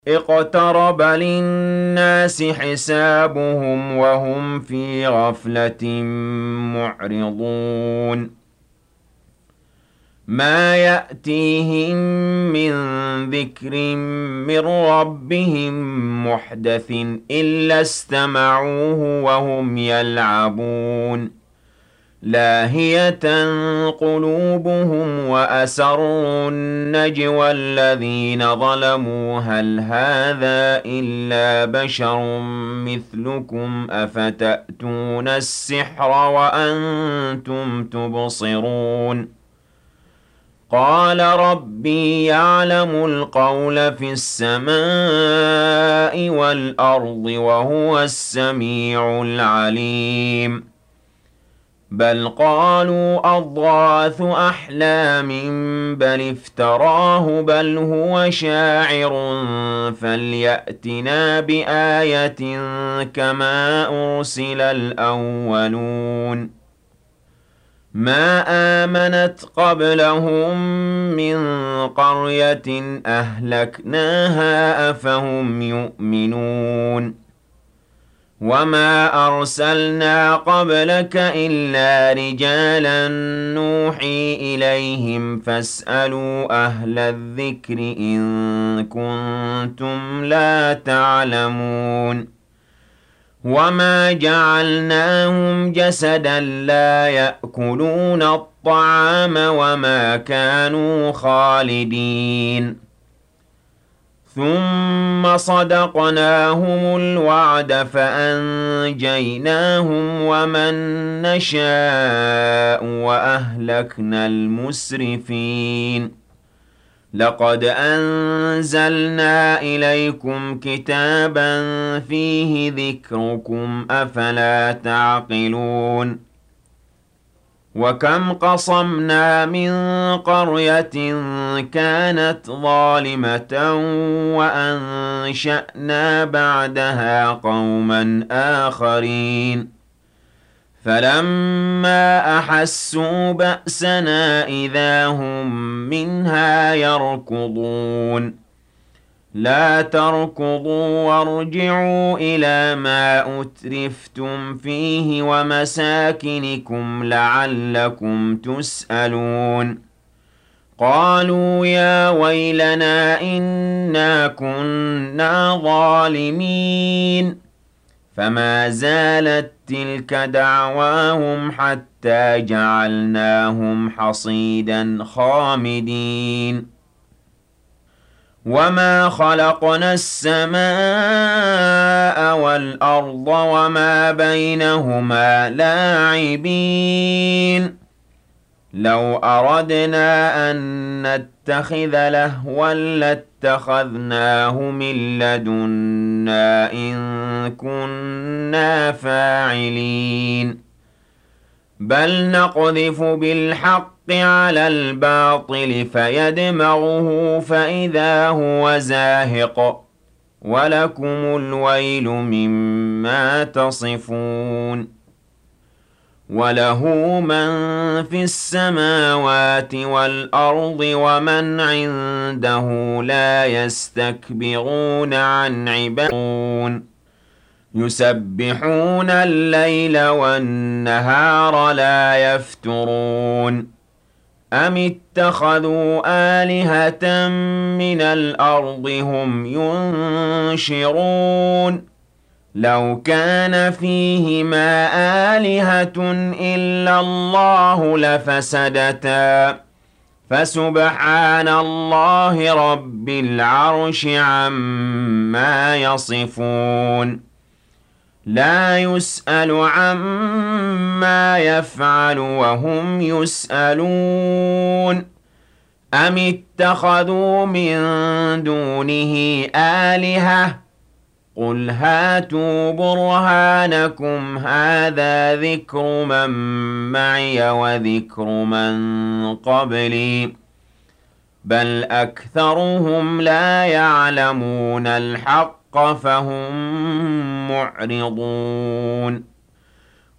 اقترب للناس حسابهم وهم في غفلة معرضون ما يأتيهم من ذكر من ربهم محدث إلا استمعوه وهم يلعبون لاهية قلوبهم وأسروا النجوى الذين ظلموا هل هذا إلا بشر مثلكم أفتأتون السحر وأنتم تبصرون قال ربي يعلم القول في السماء والأرض وهو السميع العليم بل قالوا أضغاث أحلام بل افتراه بل هو شاعر فليأتنا بآية كما أرسل الأولون ما آمنت قبلهم من قرية أهلكناها أفهم يؤمنون وما أرسلنا قبلك إلا رجالا نوحي إليهم فاسألوا أهل الذكر إن كنتم لا تعلمون وما جعلناهم جسدا لا يأكلون الطعام وما كانوا خالدين ثم صدقناهم الوعد فأنجيناهم ومن نشاء وأهلكنا المسرفين لقد أنزلنا إليكم كتابا فيه ذكركم أفلا تعقلون وكم قصمنا من قرية كانت ظالمة وأنشأنا بعدها قوما آخرين فلما أحسوا بأسنا إذا هم منها يركضون لا تركضوا وارجعوا إلى ما أترفتم فيه ومساكنكم لعلكم تسألون قالوا يا ويلنا إنا كنا ظالمين فما زالت تلك دعواهم حتى جعلناهم حصيدا خامدين وما خلقنا السماء والأرض وما بينهما لاعبين لو أردنا أن نتخذ لهوا لاتخذناه من لدنا إن كنا فاعلين بل نقذف بالحق على الباطل فيدمغه فإذا هو زاهق ولكم الويل مما تصفون وله من في السماوات والأرض ومن عنده لا يستكبرون عن عبادته يسبحون الليل والنهار لا يفترون أم اتخذوا آلهة من الأرض هم ينشرون لو كان فيهما آلهة إلا الله لفسدتا فسبحان الله رب العرش عما يصفون لا يسأل عما يفعل وهم يسألون أم اتخذوا من دونه آلهة قل هاتوا برهانكم هذا ذكر من معي وذكر من قبلي بل أكثرهم لا يعلمون الحق فهم معرضون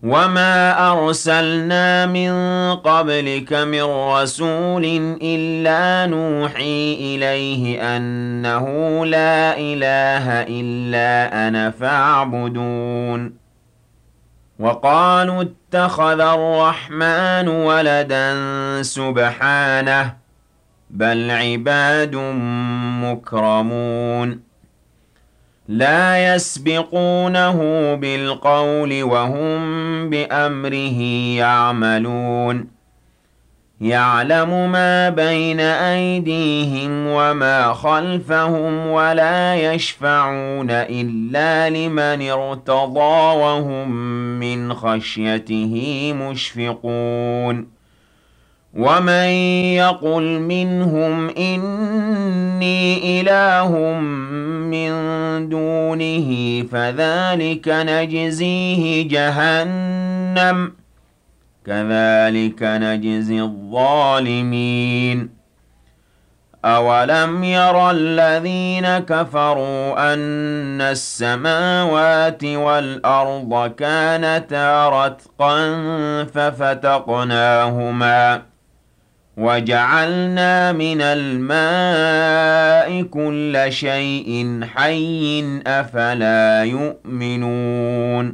وَمَا أَرْسَلْنَا مِن قَبْلِكَ مِن رَّسُولٍ إِلَّا نُوحِي إِلَيْهِ أَنَّهُ لَا إِلَٰهَ إِلَّا أَنَا فَاعْبُدُونِ وَقَالُوا اتَّخَذَ الرَّحْمَٰنُ وَلَدًا سُبْحَانَهُ ۖ بَلْ عِبَادٌ مُّكْرَمُونَ لَا يَسْبِقُونَهُ بِالْقَوْلِ وَهُم بِأَمْرِهِ يَعْمَلُونَ يَعْلَمُ مَا بَيْنَ أَيْدِيهِمْ وَمَا خَلْفَهُمْ وَلَا يَشْفَعُونَ إِلَّا لِمَنِ ارْتَضَىٰ وَهُم مِّنْ خَشْيَتِهِ مُشْفِقُونَ وَمَن يَقُلْ مِنْهُمْ إِنِّي إِلَٰهٌ مِّن دُونِهِ فَذَٰلِكَ نَجْزِيهِ جَهَنَّمَ ۚ كَذَٰلِكَ نَجْزِي الظَّالِمِينَ أَوَلَمْ يَرَ الَّذِينَ كَفَرُوا أَنَّ السَّمَاوَاتِ وَالْأَرْضَ كَانَتَا رَتْقًا فَفَتَقْنَاهُمَا وَجَعَلْنَا مِنَ الْمَاءِ كُلَّ شَيْءٍ حَيٍّ ۖ أَفَلَا يُؤْمِنُونَ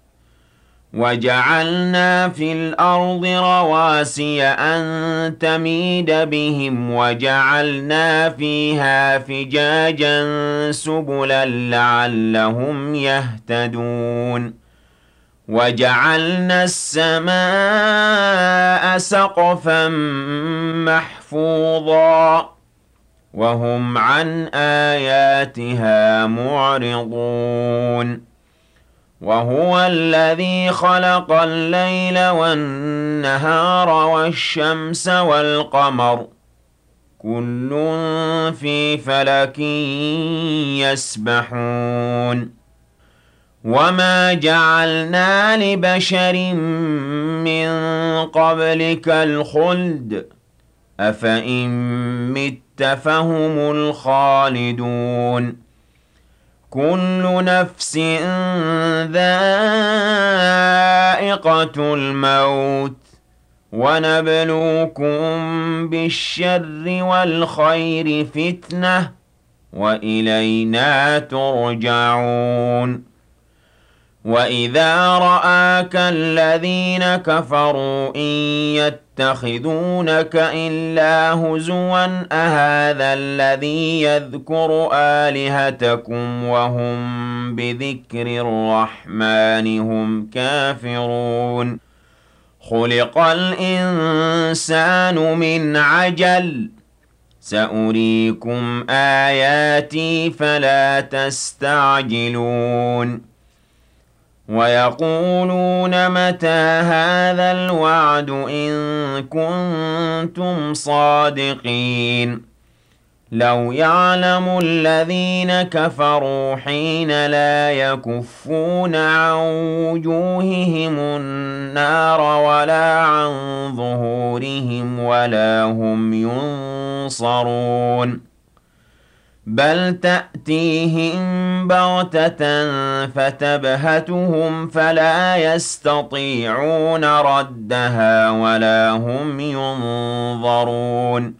وَجَعَلْنَا فِي الْأَرْضِ رَوَاسِيَ أَن تَمِيدَ بِهِمْ وَجَعَلْنَا فِيهَا فِجَاجًا سُبُلًا لَّعَلَّهُمْ يَهْتَدُونَ وَجَعَلْنَا السَّمَاءَ سَقْفًا مَّحْفُوظًا وَهُمْ عَنْ آيَاتِهَا مُعْرِضُونَ وَهُوَ الَّذِي خَلَقَ اللَّيْلَ وَالنَّهَارَ وَالشَّمْسَ وَالْقَمَرَ ۖ كُلٌّ فِي فَلَكٍ يَسْبَحُونَ وَمَا جَعَلْنَا لِبَشَرٍ مِّن قَبْلِكَ الْخُلْدَ ۖ أَفَإِن مِّتَّ فَهُمُ الْخَالِدُونَ كُلُّ نَفْسٍ ذَائِقَةُ الْمَوْتِ ۖ وَنَبْلُوكُم بِالشَّرِّ وَالْخَيْرِ فِتْنَةً ۖ وَإِلَيْنَا تُرْجَعُونَ وَإِذَا رَآكَ الَّذِينَ كَفَرُوا إِن يَتَّخِذُونَكَ إِلَّا هُزُوًا أَهَٰذَا الَّذِي يَذْكُرُ آلِهَتَكُمْ وَهُم بِذِكْرِ الرَّحْمَٰنِ هُمْ كَافِرُونَ خُلِقَ الْإِنسَانُ مِنْ عَجَلٍ ۚ سَأُرِيكُمْ آيَاتِي فَلَا تَسْتَعْجِلُونِ وَيَقُولُونَ مَتَىٰ هَٰذَا الْوَعْدُ إِن كُنتُمْ صَادِقِينَ لَوْ يَعْلَمُ الَّذِينَ كَفَرُوا حِينَ لَا يَكُفُّونَ عَن وُجُوهِهِمُ النَّارَ وَلَا عَن ظُهُورِهِمْ وَلَا هُمْ يُنصَرُونَ بَلْ تَأْتِيهِم بَغْتَةً فَتَبْهَتُهُمْ فَلَا يَسْتَطِيعُونَ رَدَّهَا وَلَا هُمْ يُنظَرُونَ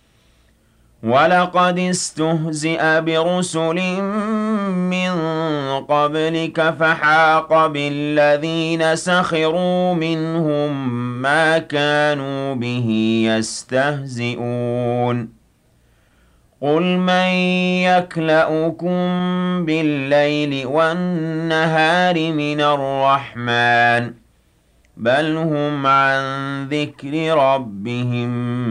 وَلَقَدِ اسْتُهْزِئَ بِرُسُلٍ مِّن قَبْلِكَ فَحَاقَ بِالَّذِينَ سَخِرُوا مِنْهُم مَّا كَانُوا بِهِ يَسْتَهْزِئُونَ قُلْ مَن يَكْلَؤُكُم بِاللَّيْلِ وَالنَّهَارِ مِنَ الرَّحْمَٰنِ بَلْ هُمْ عَن ذِكْرِ رَبِّهِم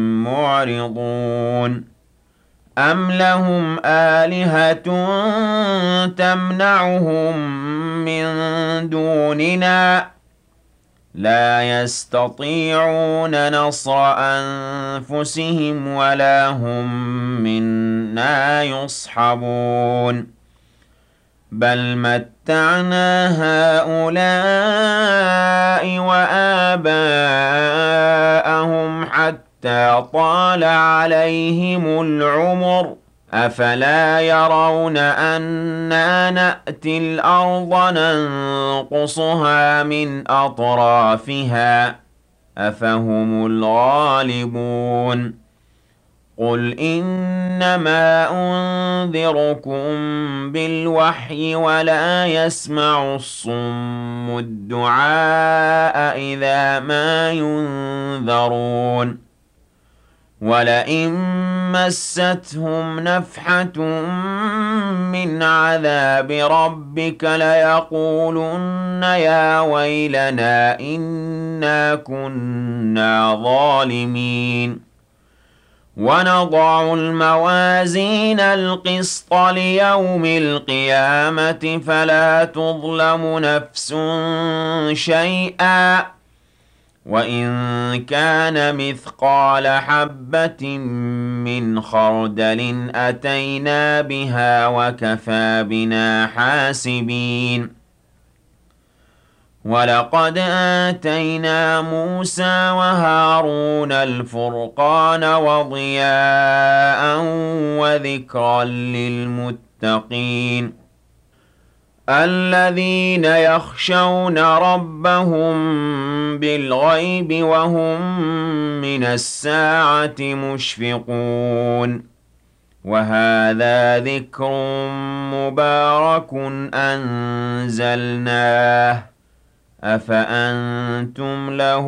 مُّعْرِضُونَ أَمْ لَهُمْ آلِهَةٌ تَمْنَعُهُم مِّن دُونِنَا ۚ لَا يَسْتَطِيعُونَ نَصْرَ أَنفُسِهِمْ وَلَا هُم مِّنَّا يُصْحَبُونَ بَلْ مَتَّعْنَا هَٰؤُلَاءِ وَآبَاءَهُمْ حَتَّىٰ طَالَ عَلَيْهِمُ الْعُمُرُ ۗ أفلا يرون أنا نأتي الأرض ننقصها من أطرافها أفهم الغالبون قل إنما أنذركم بالوحي ولا يسمع الصم الدعاء إذا ما ينذرون ولئن مستهم نفحة من عذاب ربك ليقولن يا ويلنا إنا كنا ظالمين ونضع الموازين القسط ليوم القيامة فلا تظلم نفس شيئا وإن كان مثقال حبة من خردل أتينا بها وكفى بنا حاسبين ولقد آتينا موسى وهارون الفرقان وضياء وذكرا للمتقين الذين يخشون ربهم بالغيب وهم من الساعة مشفقون وهذا ذكر مبارك أنزلناه أفأنتم له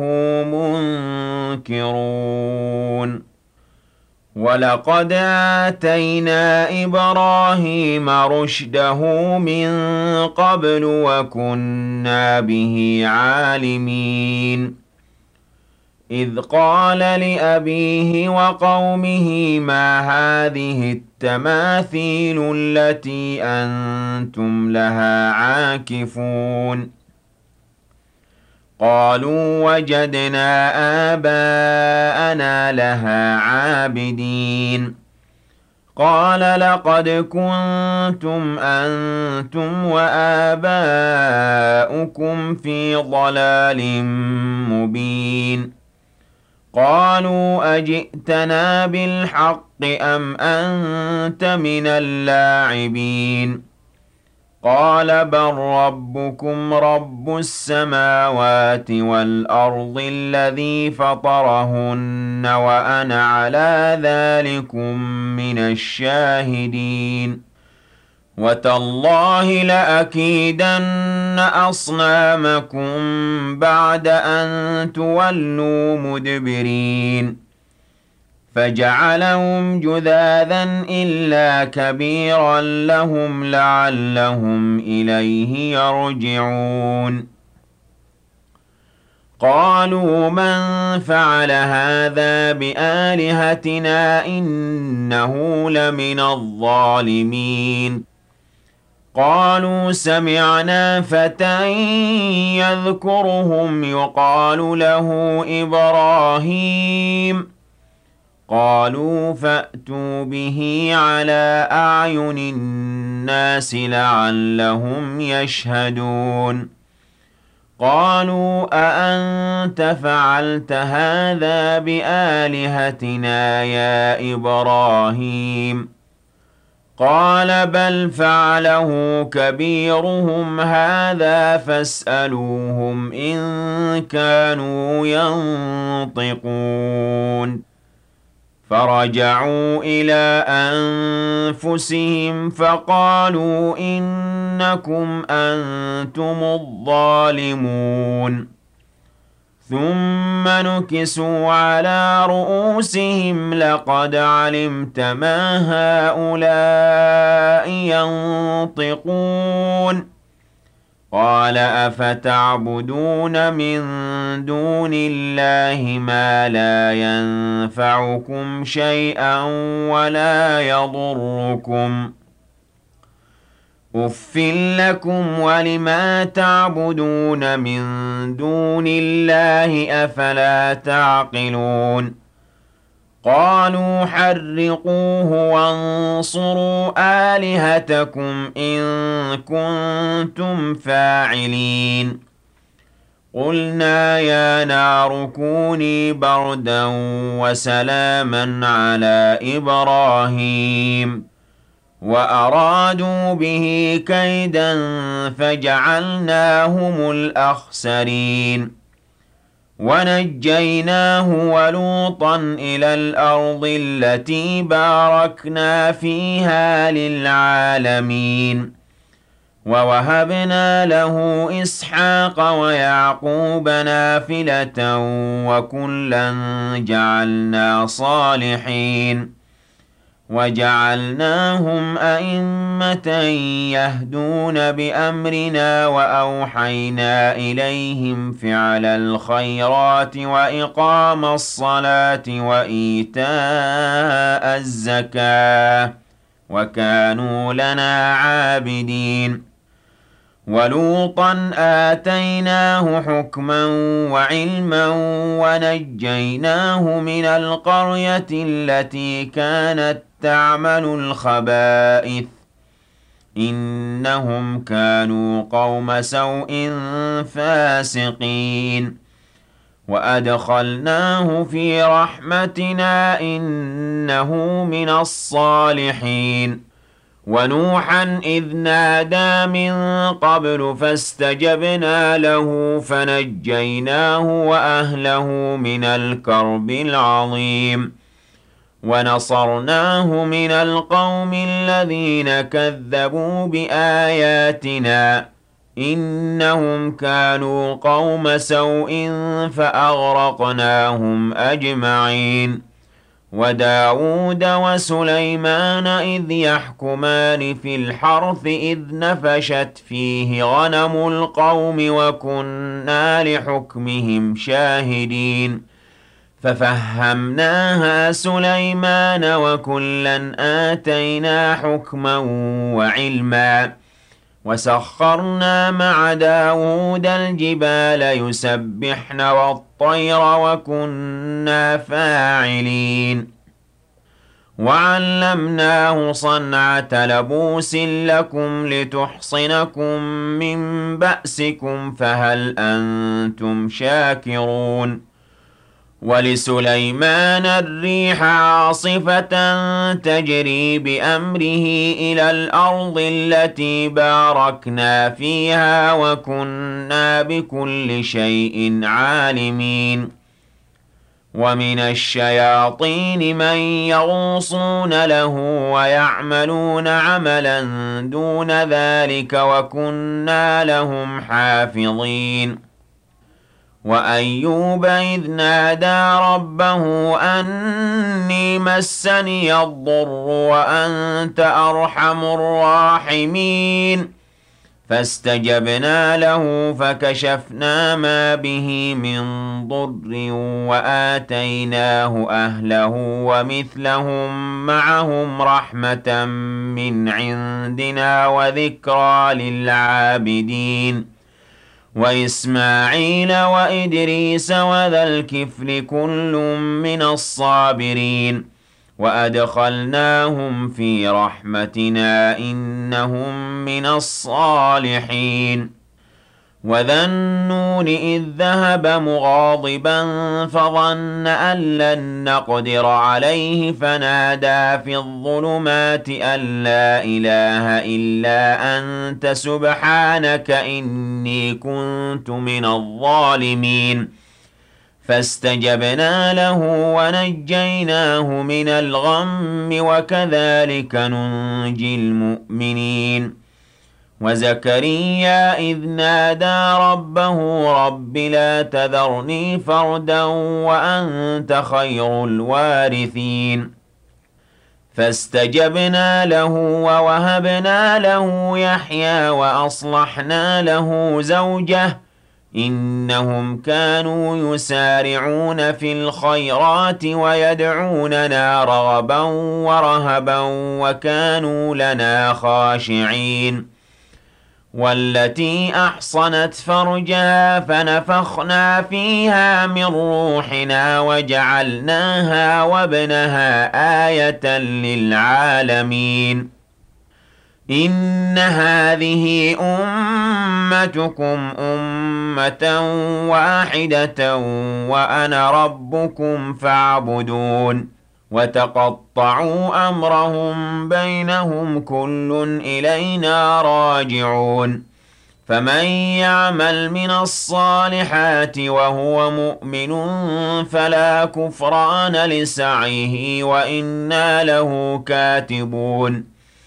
منكرون ولقد آتينا إبراهيم رشده من قبل وكنا به عالمين إذ قال لأبيه وقومه ما هذه التماثيل التي أنتم لها عاكفون قالوا وجدنا آباءنا لها عابدين قال لقد كنتم أنتم وآباؤكم في ضلال مبين قالوا أجئتنا بالحق أم أنت من اللاعبين قال بل ربكم رب السماوات والأرض الذي فطرهن وأنا على ذلكم من الشاهدين وتالله لأكيدن أصنامكم بعد أن تولوا مدبرين فجعلهم جذاذا إلا كبيرا لهم لعلهم إليه يرجعون قالوا من فعل هذا بآلهتنا إنه لمن الظالمين قالوا سمعنا فتى يذكرهم يقال له إبراهيم قالوا فأتوا به على أعين الناس لعلهم يشهدون قالوا أأنت فعلت هذا بآلهتنا يا إبراهيم قال بل فعله كبيرهم هذا فاسألوهم إن كانوا ينطقون فرجعوا إلى أنفسهم فقالوا إنكم أنتم الظالمون ثم نكسوا على رؤوسهم لقد علمت ما هؤلاء ينطقون قال أفتعبدون من دون الله ما لا ينفعكم شيئا ولا يضركم أُفٍّ لكم ولما تعبدون من دون الله أفلا تعقلون قالوا حرقوه وانصروا آلهتكم إن كنتم فاعلين قلنا يا نار كوني بردا وسلاما على إبراهيم وأرادوا به كيدا فجعلناهم الأخسرين ونجيناه ولوطا إلى الأرض التي باركنا فيها للعالمين ووهبنا له إسحاق ويعقوب نافلة وكلا جعلنا صالحين وجعلناهم أئمة يهدون بأمرنا وأوحينا إليهم فعل الخيرات وإقام الصلاة وإيتاء الزكاة وكانوا لنا عابدين ولوطا آتيناه حكما وعلما ونجيناه من القرية التي كانت تعمل الخبائث إنهم كانوا قوم سوء فاسقين وأدخلناه في رحمتنا إنه من الصالحين ونوحا إذ نادى من قبل فاستجبنا له فنجيناه وأهله من الكرب العظيم ونصرناه من القوم الذين كذبوا بآياتنا إنهم كانوا قوم سوء فأغرقناهم أجمعين وداود وسليمان إذ يحكمان في الحرث إذ نفشت فيه غنم القوم وكنا لحكمهم شاهدين ففهمناها سليمان وكلا آتينا حكما وعلما وسخرنا مع داود الجبال يسبحن والطير وكنا فاعلين وعلمناه صنعة لبوس لكم لتحصنكم من بأسكم فهل أنتم شاكرون ولسليمان الريح عاصفة تجري بأمره إلى الأرض التي باركنا فيها وكنا بكل شيء عالمين ومن الشياطين من يغوصون له ويعملون عملا دون ذلك وكنا لهم حافظين وأيوب إذ نادى ربه أني مسني الضر وأنت أرحم الراحمين فاستجبنا له فكشفنا ما به من ضر وآتيناه أهله ومثلهم معهم رحمة من عندنا وذكرى للعابدين وإسماعيل وإدريس وذا الكفل كل من الصابرين وأدخلناهم في رحمتنا إنهم من الصالحين وذا النون إذ ذهب مغاضبا فظن أن لن نقدر عليه فنادى في الظلمات أن لا إله إلا أنت سبحانك إني كنت من الظالمين فاستجبنا له ونجيناه من الغم وكذلك ننجي المؤمنين وزكريا إذ نادى ربه رب لا تذرني فردا وأنت خير الوارثين فاستجبنا له ووهبنا له يحيى وأصلحنا له زوجه إنهم كانوا يسارعون في الخيرات ويدعوننا رغبا ورهبا وكانوا لنا خاشعين والتي أحصنت فرجها فنفخنا فيها من روحنا وجعلناها وابنها آية للعالمين إن هذه أمتكم أمة واحدة وأنا ربكم فاعبدون وتقطعوا أمرهم بينهم كل إلينا راجعون فمن يعمل من الصالحات وهو مؤمن فلا كفران لسعيه وإنا له كاتبون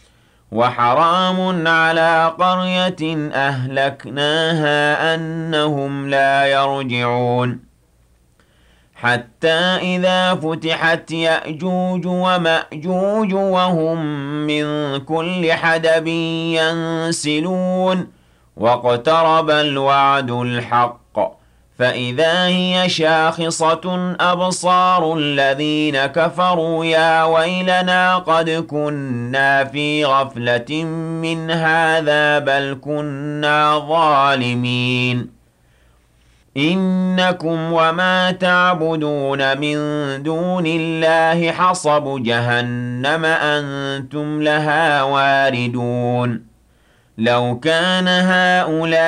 وحرام على قرية أهلكناها أنهم لا يرجعون حتى إذا فتحت يأجوج ومأجوج وهم من كل حدب ينسلون واقترب الوعد الحق فإذا هي شاخصة أبصار الذين كفروا يا ويلنا قد كنا في غفلة من هذا بل كنا ظالمين إنكم وما تعبدون من دون الله حصب جهنم أنتم لها واردون لو كان هؤلاء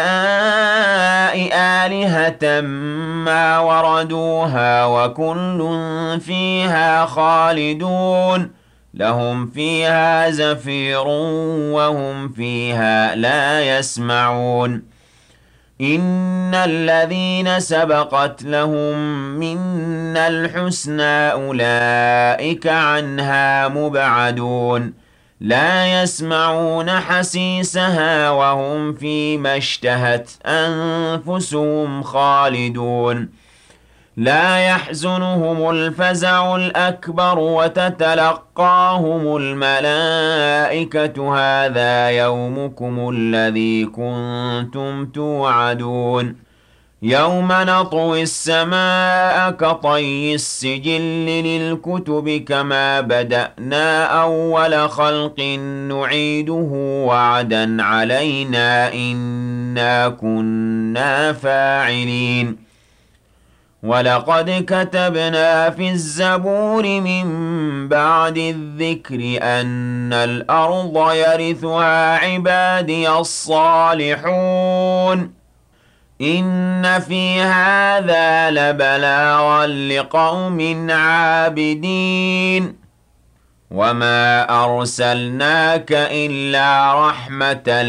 آلهة ما وردوها وكل فيها خالدون لهم فيها زفير وهم فيها لا يسمعون إن الذين سبقت لهم منا الحسنى أولئك عنها مبعدون لا يسمعون حسيسها وهم فيما اشتهت أنفسهم خالدون لا يحزنهم الفزع الأكبر وتتلقاهم الملائكة هذا يومكم الذي كنتم توعدون يوم نطوي السماء كطي السجل للكتب كما بدأنا أول خلق نعيده وعدا علينا إنا كنا فاعلين ولقد كتبنا في الزبور من بعد الذكر أن الأرض يرثها عبادي الصالحون إن في هذا لبلاغا لقوم عابدين وما أرسلناك إلا رحمة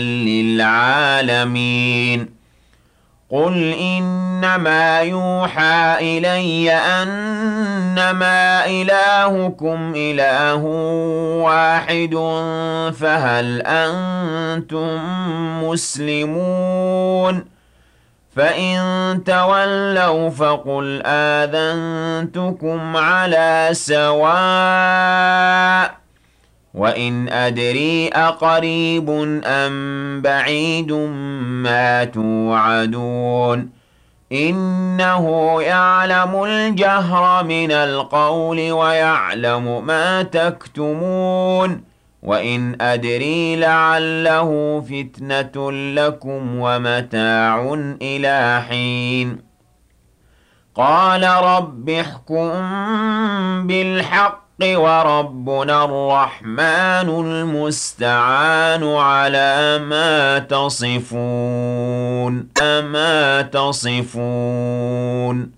للعالمين قل إنما يوحى إلي أنما إلهكم إله واحد فهل أنتم مسلمون فإن تولوا فقل آذنتكم على سواء وإن أدري أقريب أم بعيد ما توعدون إنه يعلم الجهر من القول ويعلم ما تكتمون وإن أدري لعله فتنة لكم ومتاع إلى حين قال رب احكم بالحق وربنا الرحمن المستعان على ما تصفون